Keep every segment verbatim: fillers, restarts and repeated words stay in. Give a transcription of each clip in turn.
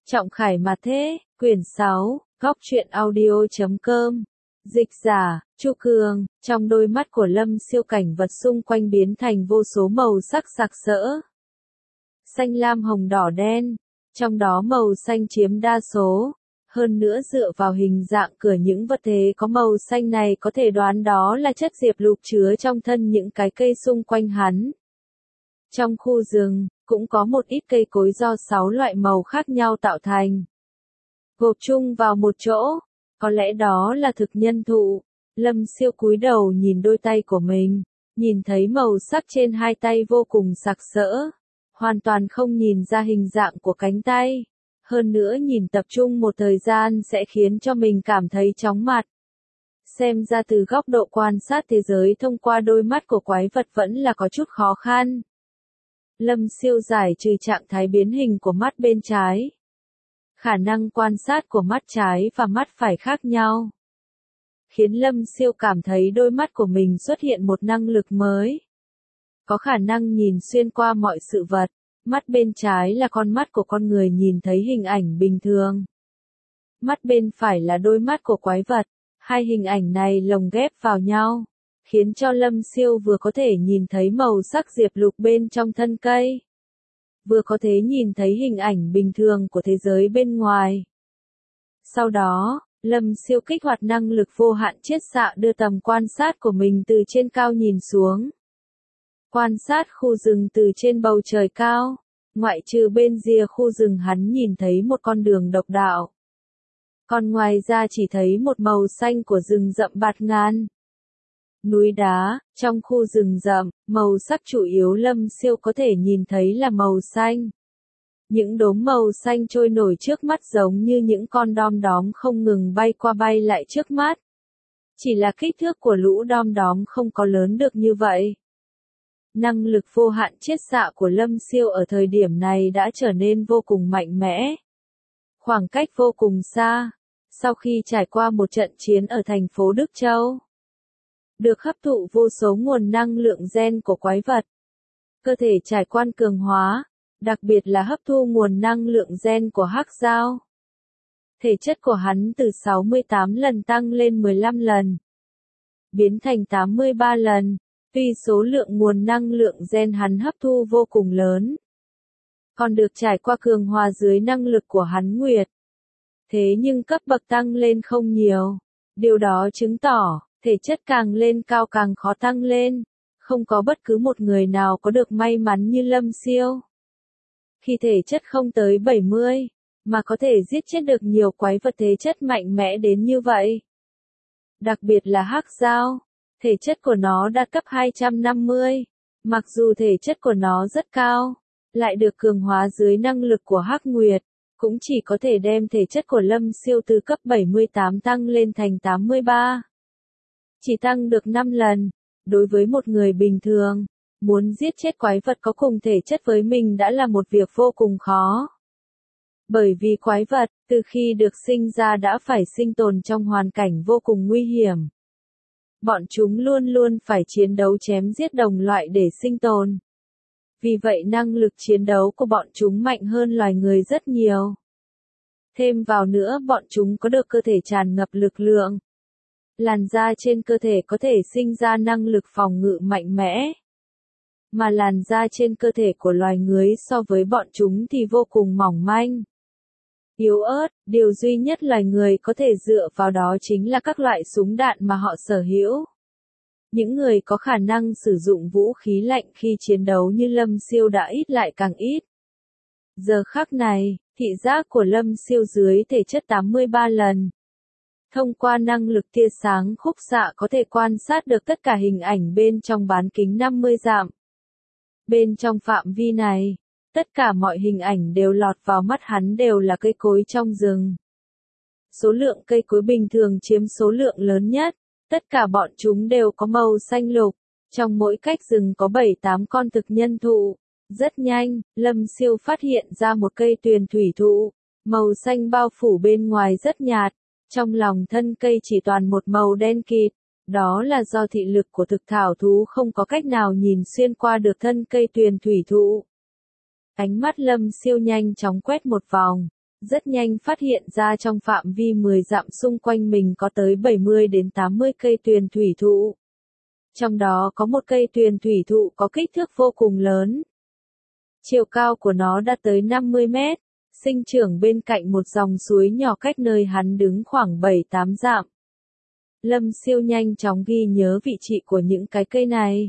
Trọng Khải mà thế, quyển sáu, góc truyện audio chấm com. Dịch giả, Chu Cường, trong đôi mắt của Lâm Siêu cảnh vật xung quanh biến thành vô số màu sắc sặc sỡ. Xanh lam hồng đỏ đen, trong đó màu xanh chiếm đa số. Hơn nữa dựa vào hình dạng cửa những vật thể có màu xanh này có thể đoán đó là chất diệp lục chứa trong thân những cái cây xung quanh hắn. Trong khu rừng, cũng có một ít cây cối do sáu loại màu khác nhau tạo thành. Gộp chung vào một chỗ, có lẽ đó là thực nhân thụ. Lâm Siêu cúi đầu nhìn đôi tay của mình, nhìn thấy màu sắc trên hai tay vô cùng sặc sỡ, hoàn toàn không nhìn ra hình dạng của cánh tay. Hơn nữa nhìn tập trung một thời gian sẽ khiến cho mình cảm thấy chóng mặt. Xem ra từ góc độ quan sát thế giới thông qua đôi mắt của quái vật vẫn là có chút khó khăn. Lâm Siêu giải trừ trạng thái biến hình của mắt bên trái. Khả năng quan sát của mắt trái và mắt phải khác nhau, khiến Lâm Siêu cảm thấy đôi mắt của mình xuất hiện một năng lực mới. Có khả năng nhìn xuyên qua mọi sự vật. Mắt bên trái là con mắt của con người nhìn thấy hình ảnh bình thường. Mắt bên phải là đôi mắt của quái vật. Hai hình ảnh này lồng ghép vào nhau, khiến cho Lâm Siêu vừa có thể nhìn thấy màu sắc diệp lục bên trong thân cây, vừa có thể nhìn thấy hình ảnh bình thường của thế giới bên ngoài. Sau đó, Lâm Siêu kích hoạt năng lực vô hạn chiết xạ đưa tầm quan sát của mình từ trên cao nhìn xuống. Quan sát khu rừng từ trên bầu trời cao, ngoại trừ bên rìa khu rừng hắn nhìn thấy một con đường độc đạo. Còn ngoài ra chỉ thấy một màu xanh của rừng rậm bạt ngàn. Núi đá, trong khu rừng rậm, màu sắc chủ yếu Lâm Siêu có thể nhìn thấy là màu xanh. Những đốm màu xanh trôi nổi trước mắt giống như những con đom đóm không ngừng bay qua bay lại trước mắt. Chỉ là kích thước của lũ đom đóm không có lớn được như vậy. Năng lực vô hạn chiết xạ của Lâm Siêu ở thời điểm này đã trở nên vô cùng mạnh mẽ. Khoảng cách vô cùng xa, sau khi trải qua một trận chiến ở thành phố Đức Châu, được hấp thụ vô số nguồn năng lượng gen của quái vật. Cơ thể trải qua cường hóa, đặc biệt là hấp thu nguồn năng lượng gen của hắc dao. Thể chất của hắn từ sáu mươi tám lần tăng lên mười lăm lần, biến thành tám mươi ba lần. Tuy số lượng nguồn năng lượng gen hắn hấp thu vô cùng lớn, còn được trải qua cường hóa dưới năng lực của hắn nguyệt. Thế nhưng cấp bậc tăng lên không nhiều. Điều đó chứng tỏ, thể chất càng lên cao càng khó tăng lên. Không có bất cứ một người nào có được may mắn như Lâm Siêu. Khi thể chất không tới bảy mươi, mà có thể giết chết được nhiều quái vật thể chất mạnh mẽ đến như vậy. Đặc biệt là hắc dao. Thể chất của nó đạt cấp hai trăm năm mươi, mặc dù thể chất của nó rất cao, lại được cường hóa dưới năng lực của Hắc Nguyệt, cũng chỉ có thể đem thể chất của Lâm Siêu từ cấp bảy mươi tám tăng lên thành tám mươi ba. Chỉ tăng được năm lần, đối với một người bình thường, muốn giết chết quái vật có cùng thể chất với mình đã là một việc vô cùng khó. Bởi vì quái vật, từ khi được sinh ra đã phải sinh tồn trong hoàn cảnh vô cùng nguy hiểm. Bọn chúng luôn luôn phải chiến đấu chém giết đồng loại để sinh tồn. Vì vậy năng lực chiến đấu của bọn chúng mạnh hơn loài người rất nhiều. Thêm vào nữa bọn chúng có được cơ thể tràn ngập lực lượng. Làn da trên cơ thể có thể sinh ra năng lực phòng ngự mạnh mẽ. Mà làn da trên cơ thể của loài người so với bọn chúng thì vô cùng mỏng manh, yếu ớt, điều duy nhất loài người có thể dựa vào đó chính là các loại súng đạn mà họ sở hữu. Những người có khả năng sử dụng vũ khí lạnh khi chiến đấu như Lâm Siêu đã ít lại càng ít. Giờ khắc này, thị giác của Lâm Siêu dưới thể chất tám mươi ba lần. Thông qua năng lực tia sáng khúc xạ có thể quan sát được tất cả hình ảnh bên trong bán kính năm mươi dặm. Bên trong phạm vi này, tất cả mọi hình ảnh đều lọt vào mắt hắn đều là cây cối trong rừng. Số lượng cây cối bình thường chiếm số lượng lớn nhất, tất cả bọn chúng đều có màu xanh lục, trong mỗi cách rừng có bảy tám con thực nhân thụ. Rất nhanh, Lâm Siêu phát hiện ra một cây tuyền thủy thụ, màu xanh bao phủ bên ngoài rất nhạt, trong lòng thân cây chỉ toàn một màu đen kịt. Đó là do thị lực của thực thảo thú không có cách nào nhìn xuyên qua được thân cây tuyền thủy thụ. Ánh mắt Lâm Siêu nhanh chóng quét một vòng, rất nhanh phát hiện ra trong phạm vi mười dặm xung quanh mình có tới bảy mươi đến tám mươi cây tuyền thủy thụ. Trong đó có một cây tuyền thủy thụ có kích thước vô cùng lớn. Chiều cao của nó đã tới năm mươi mét, sinh trưởng bên cạnh một dòng suối nhỏ cách nơi hắn đứng khoảng bảy tám dặm. Lâm Siêu nhanh chóng ghi nhớ vị trí của những cái cây này.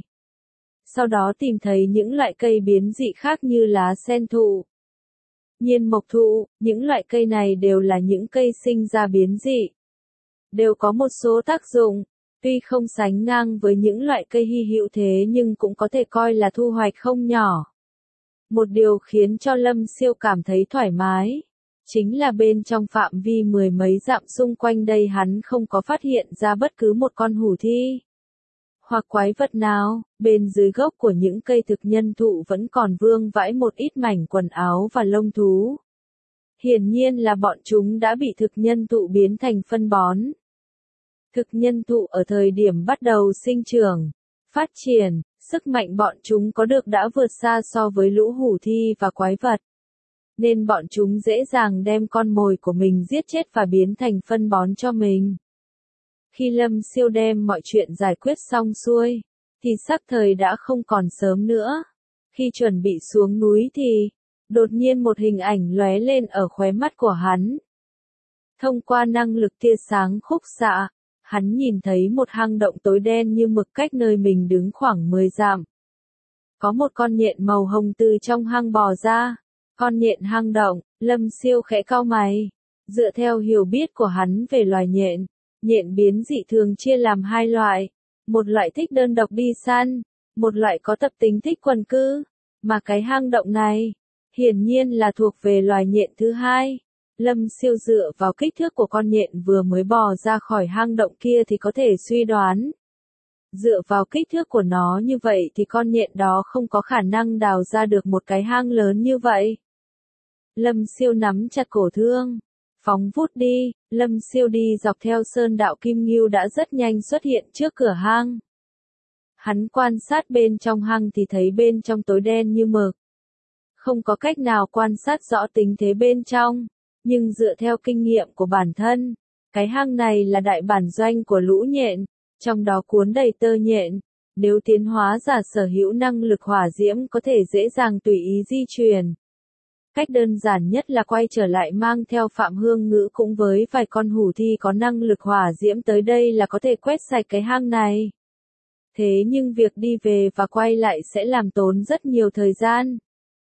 Sau đó tìm thấy những loại cây biến dị khác như lá sen thụ, nhiên mộc thụ, những loại cây này đều là những cây sinh ra biến dị. Đều có một số tác dụng, tuy không sánh ngang với những loại cây hy hữu thế nhưng cũng có thể coi là thu hoạch không nhỏ. Một điều khiến cho Lâm Siêu cảm thấy thoải mái, chính là bên trong phạm vi mười mấy dặm xung quanh đây hắn không có phát hiện ra bất cứ một con hủ thi hoặc quái vật nào. Bên dưới gốc của những cây thực nhân thụ vẫn còn vương vãi một ít mảnh quần áo và lông thú. Hiển nhiên là bọn chúng đã bị thực nhân thụ biến thành phân bón. Thực nhân thụ ở thời điểm bắt đầu sinh trưởng, phát triển, sức mạnh bọn chúng có được đã vượt xa so với lũ hủ thi và quái vật. Nên bọn chúng dễ dàng đem con mồi của mình giết chết và biến thành phân bón cho mình. Khi Lâm Siêu đem mọi chuyện giải quyết xong xuôi, thì sắc thời đã không còn sớm nữa. Khi chuẩn bị xuống núi thì, đột nhiên một hình ảnh lóe lên ở khóe mắt của hắn. Thông qua năng lực tia sáng khúc xạ, hắn nhìn thấy một hang động tối đen như mực cách nơi mình đứng khoảng mười dặm. Có một con nhện màu hồng từ trong hang bò ra. Con nhện hang động, Lâm Siêu khẽ cau mày. Dựa theo hiểu biết của hắn về loài nhện, nhện biến dị thường chia làm hai loại. Một loại thích đơn độc đi săn, một loại có tập tính thích quần cư. Mà cái hang động này, hiển nhiên là thuộc về loài nhện thứ hai. Lâm Siêu dựa vào kích thước của con nhện vừa mới bò ra khỏi hang động kia thì có thể suy đoán. Dựa vào kích thước của nó như vậy thì con nhện đó không có khả năng đào ra được một cái hang lớn như vậy. Lâm Siêu nắm chặt cổ thương, phóng vút đi. Lâm Siêu đi dọc theo sơn đạo Kim Ngưu đã rất nhanh xuất hiện trước cửa hang. Hắn quan sát bên trong hang thì thấy bên trong tối đen như mực. Không có cách nào quan sát rõ tình thế bên trong, nhưng dựa theo kinh nghiệm của bản thân, cái hang này là đại bản doanh của lũ nhện, trong đó cuốn đầy tơ nhện. Nếu tiến hóa giả sở hữu năng lực hỏa diễm có thể dễ dàng tùy ý di chuyển. Cách đơn giản nhất là quay trở lại mang theo Phạm Hương Ngữ cùng với vài con hủ thi có năng lực hỏa diễm tới đây là có thể quét sạch cái hang này. Thế nhưng việc đi về và quay lại sẽ làm tốn rất nhiều thời gian.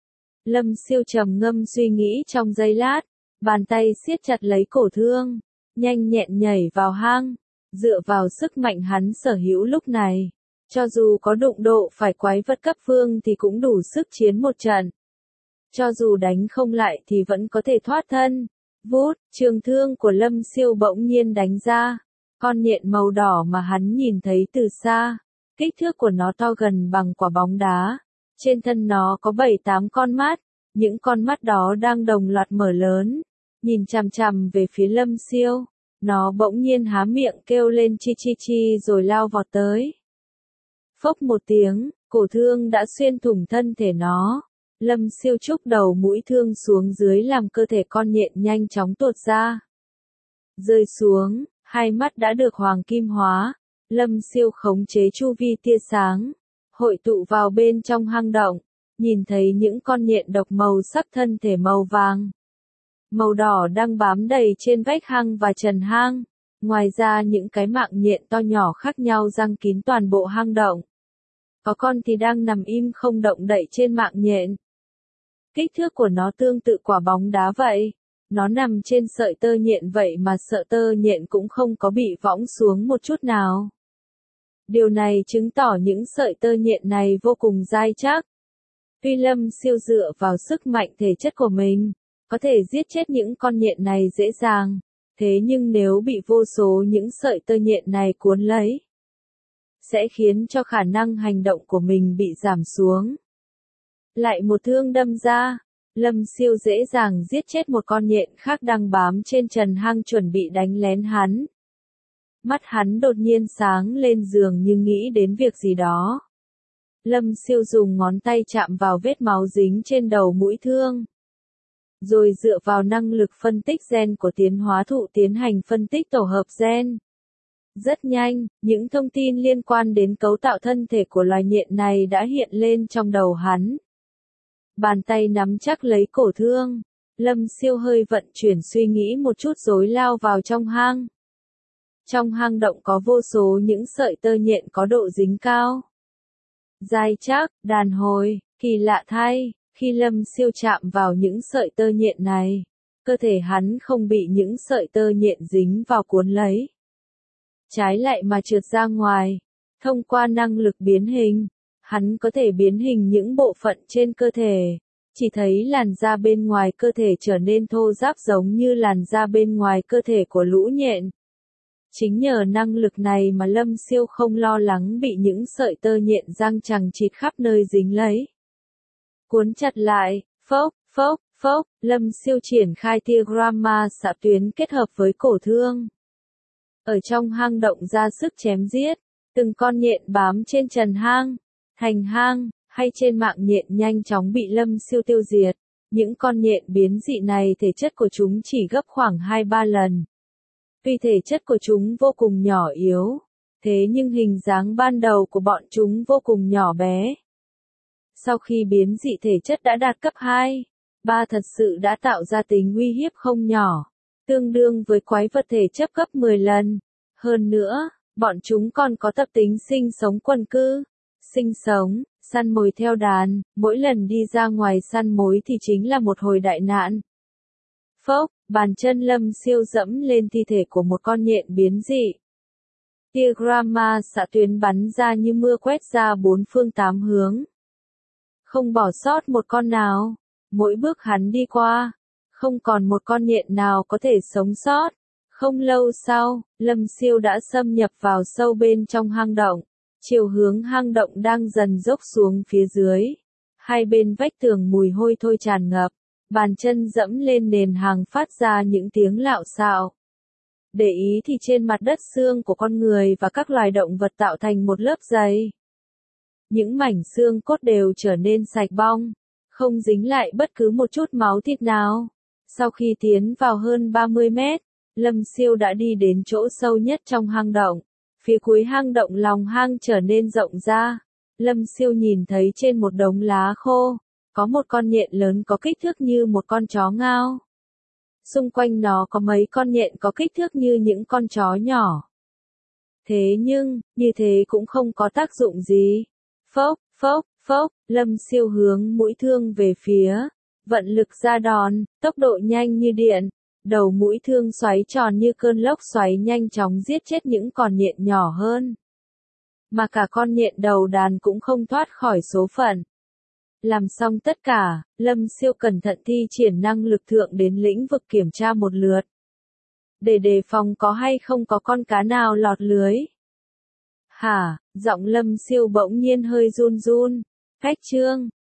Lâm Siêu trầm ngâm suy nghĩ trong giây lát, bàn tay siết chặt lấy cổ thương, nhanh nhẹn nhảy vào hang. Dựa vào sức mạnh hắn sở hữu lúc này, cho dù có đụng độ phải quái vật cấp vương thì cũng đủ sức chiến một trận. Cho dù đánh không lại thì vẫn có thể thoát thân. Vút, trường thương của Lâm Siêu bỗng nhiên đánh ra. Con nhện màu đỏ mà hắn nhìn thấy từ xa, kích thước của nó to gần bằng quả bóng đá. Trên thân nó có bảy tám con mắt, những con mắt đó đang đồng loạt mở lớn, nhìn chằm chằm về phía Lâm Siêu. Nó bỗng nhiên há miệng kêu lên chi chi chi rồi lao vọt tới. Phốc một tiếng, cổ thương đã xuyên thủng thân thể nó. Lâm Siêu chúc đầu mũi thương xuống dưới làm cơ thể con nhện nhanh chóng tuột ra. Rơi xuống, hai mắt đã được hoàng kim hóa. Lâm Siêu khống chế chu vi tia sáng, hội tụ vào bên trong hang động, nhìn thấy những con nhện độc màu sắc thân thể màu vàng, màu đỏ đang bám đầy trên vách hang và trần hang. Ngoài ra những cái mạng nhện to nhỏ khác nhau giăng kín toàn bộ hang động. Có con thì đang nằm im không động đậy trên mạng nhện. Kích thước của nó tương tự quả bóng đá vậy. Nó nằm trên sợi tơ nhện vậy mà sợi tơ nhện cũng không có bị võng xuống một chút nào. Điều này chứng tỏ những sợi tơ nhện này vô cùng dai chắc. Tuy Lâm Siêu dựa vào sức mạnh thể chất của mình, có thể giết chết những con nhện này dễ dàng. Thế nhưng nếu bị vô số những sợi tơ nhện này cuốn lấy, sẽ khiến cho khả năng hành động của mình bị giảm xuống. Lại một thương đâm ra, Lâm Siêu dễ dàng giết chết một con nhện khác đang bám trên trần hang chuẩn bị đánh lén hắn. Mắt hắn đột nhiên sáng lên dường như nghĩ đến việc gì đó. Lâm Siêu dùng ngón tay chạm vào vết máu dính trên đầu mũi thương. rồi dựa vào năng lực phân tích gen của tiến hóa thụ tiến hành phân tích tổ hợp gen. Rất nhanh, những thông tin liên quan đến cấu tạo thân thể của loài nhện này đã hiện lên trong đầu hắn. Bàn tay nắm chắc lấy cổ thương, Lâm Siêu hơi vận chuyển suy nghĩ một chút rồi lao vào trong hang. Trong hang động có vô số những sợi tơ nhện có độ dính cao, dai chắc, đàn hồi. Kỳ lạ thay, khi Lâm Siêu chạm vào những sợi tơ nhện này, cơ thể hắn không bị những sợi tơ nhện dính vào cuốn lấy. Trái lại mà trượt ra ngoài, thông qua năng lực biến hình, hắn có thể biến hình những bộ phận trên cơ thể, chỉ thấy làn da bên ngoài cơ thể trở nên thô ráp giống như làn da bên ngoài cơ thể của lũ nhện. Chính nhờ năng lực này mà Lâm Siêu không lo lắng bị những sợi tơ nhện giăng chằng chịt khắp nơi dính lấy. Cuốn chặt lại, phốc, phốc, phốc, Lâm Siêu triển khai tia gamma xạ tuyến kết hợp với cổ thương. Ở trong hang động ra sức chém giết, từng con nhện bám trên trần hang, thành hang, hay trên mạng nhện nhanh chóng bị Lâm Siêu tiêu diệt. Những con nhện biến dị này thể chất của chúng chỉ gấp khoảng hai ba lần. Tuy thể chất của chúng vô cùng nhỏ yếu, thế nhưng hình dáng ban đầu của bọn chúng vô cùng nhỏ bé. Sau khi biến dị thể chất đã đạt cấp hai, ba thật sự đã tạo ra tính uy hiếp không nhỏ, tương đương với quái vật thể chất cấp mười lần. Hơn nữa, bọn chúng còn có tập tính sinh sống quần cư, sinh sống, săn mồi theo đàn, mỗi lần đi ra ngoài săn mối thì chính là một hồi đại nạn. Phốc, bàn chân Lâm Siêu dẫm lên thi thể của một con nhện biến dị. Tia gamma xạ tuyến bắn ra như mưa quét ra bốn phương tám hướng. Không bỏ sót một con nào, mỗi bước hắn đi qua, không còn một con nhện nào có thể sống sót. Không lâu sau, Lâm Siêu đã xâm nhập vào sâu bên trong hang động. Chiều hướng hang động đang dần dốc xuống phía dưới. Hai bên vách tường mùi hôi thối tràn ngập. Bàn chân dẫm lên nền hàng phát ra những tiếng lạo xạo. Để ý thì trên mặt đất xương của con người và các loài động vật tạo thành một lớp dày. Những mảnh xương cốt đều trở nên sạch bong, không dính lại bất cứ một chút máu thịt nào. Sau khi tiến vào hơn ba mươi mét, Lâm Siêu đã đi đến chỗ sâu nhất trong hang động. Phía cuối hang động lòng hang trở nên rộng ra. Lâm Siêu nhìn thấy trên một đống lá khô, có một con nhện lớn có kích thước như một con chó ngao. Xung quanh nó có mấy con nhện có kích thước như những con chó nhỏ. Thế nhưng, như thế cũng không có tác dụng gì. Phốc, phốc, phốc, Lâm Siêu hướng mũi thương về phía, vận lực ra đòn, tốc độ nhanh như điện. Đầu mũi thương xoáy tròn như cơn lốc xoáy nhanh chóng giết chết những con nhện nhỏ hơn. Mà cả con nhện đầu đàn cũng không thoát khỏi số phận. Làm xong tất cả, Lâm Siêu cẩn thận thi triển năng lực thượng đến lĩnh vực kiểm tra một lượt. Để đề phòng có hay không có con cá nào lọt lưới. Hả, giọng Lâm Siêu bỗng nhiên hơi run run. Phách trương,